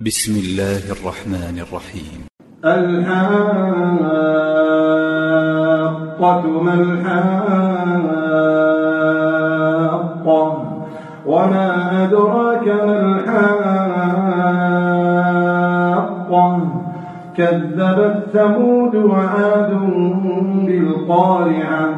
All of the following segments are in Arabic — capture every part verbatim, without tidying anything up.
بسم الله الرحمن الرحيم. الحاقة ما الحاقة وما أدراك ما الحاقة كذبت ثمود وعاد بالقارعة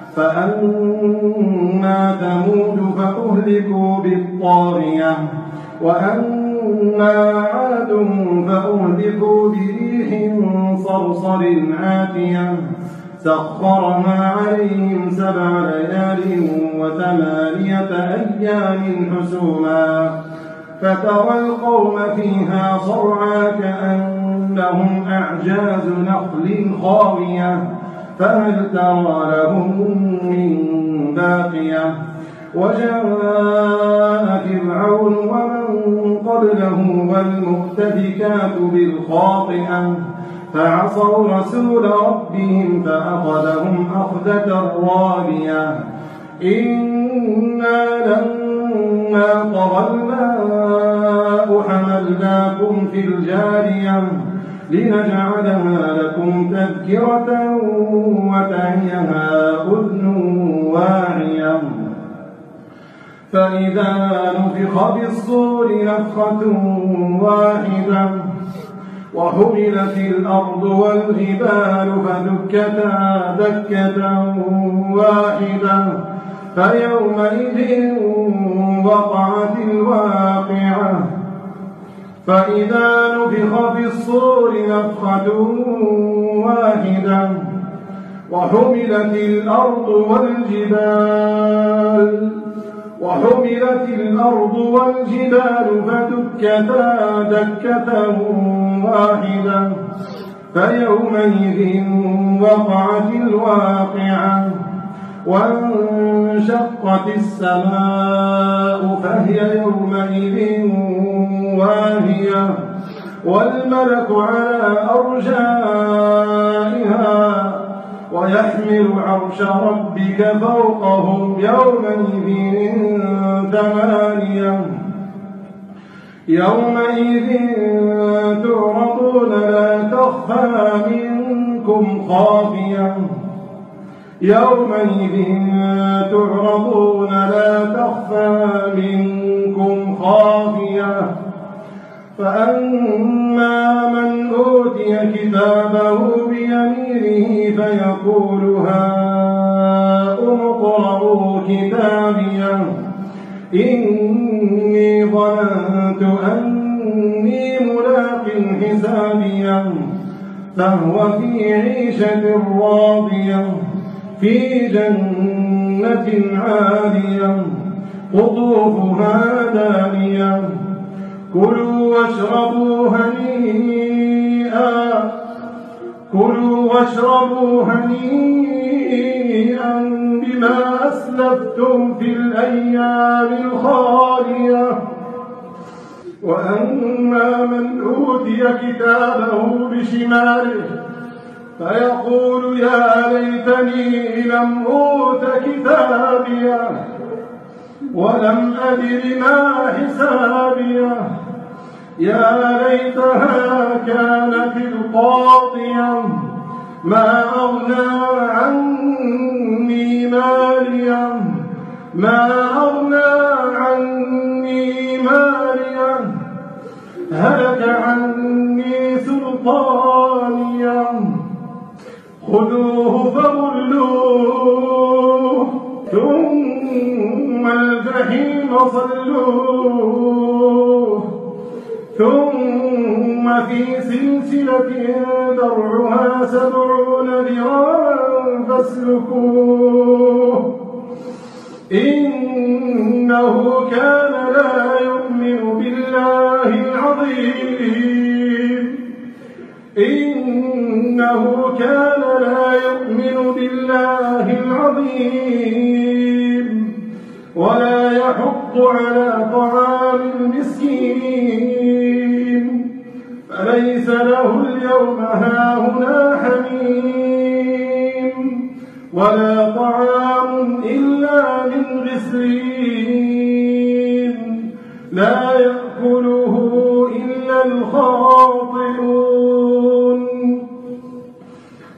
فأما ثمود فأهلكوا بالطاغية وأما عاد فأهلكوا بريح صرصر عاتية سخرها عليهم سبع ليال وثمانية أيام حسوما فترى القوم فيها صرعى كأنهم أعجاز نخل خاوية فهل ترى لهم من باقية وجاء فرعون ومن قبله والمؤتفكات بالخاطئة فعصوا رسول ربهم فأخذهم أخذة رابية إنا لما طغى الماء حملناكم في الجارية لنجعلها لكم تذكرة وتعيها أذن واعية فإذا نفخ بالصور نفخة واحدة وحملت الأرض والجبال فدكتا دكة واحدة فيومئذ وقعت الواقعة فإذا نفخ في الصور نفخة واحدة وحملت الأرض والجبال وحملت الأرض والجبال فدكتا دكة واحدة فيومئذ وقعت الواقعة وانشقت السماء فهي يومئذ واهية والملك على أرجائها ويحمل عرش ربك فوقهم يومئذ ثمانية يومئذ تعرضون لا تخفى منكم خافية يومئذ تعرضون لا تخفى منكم خافية فأما من أوتي كتابه بيمينه فيقول هاؤم اقرءوا كتابيه إني ظننت أني ملاق حسابيه فهو في عيشة راضية في جنة عالية قطوفها دانية كلوا واشربوا هنيئا كلوا واشربوا هنيئا بما أسلفتم في الأيام الخالية وأما من أوتي كتابه بشماله فيقول يا ليتني لم أوت كتابيه ولم أدر ما حسابيه يا ليتها كانت القاضية ما أغنى عني ماليه ما أغنى عني ماليه هلك عني سلطانيه خذوه فغلوه ثم الجحيم صلوه ثم في سلسلة درعها سبعون ذراعا فاسلكوه إنه كان لا يؤمن بالله العظيم إنه كان لا يؤمن بالله العظيم ولا يحض على طعام المسكين فليس له اليوم هاهنا حميم ولا طعام إلا من غسلين لا يأكله إلا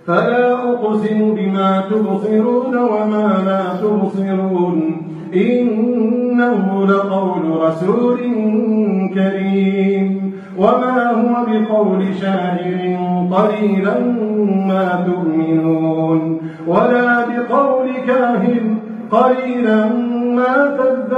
فلا أقسم بما تبصرون وما لا تبصرون إنه لقول رسول كريم وما هو بقول شاعر قليلا ما تؤمنون ولا بقول كاهن قليلا ما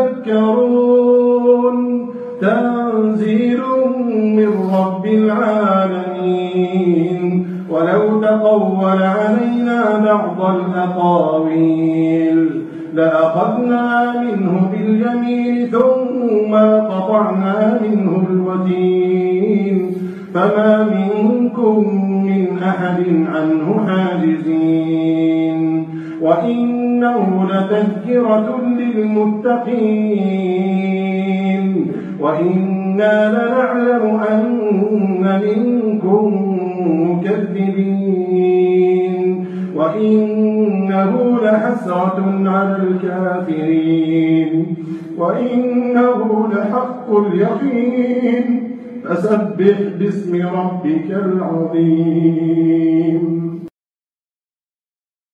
تذكرون تنزيل من رب العالمين ولو تقول علينا بعض الأقاويل لأخذنا منه باليمين ثم قطعنا منه الوتين فما منكم من أحد عنه حاجزين وإنه لتذكرة للمتقين وإنا لنعلم أن منكم مكذبين وإنه لحسرة على الكافرين وإنه لحق اليقين فسبح باسم ربك العظيم.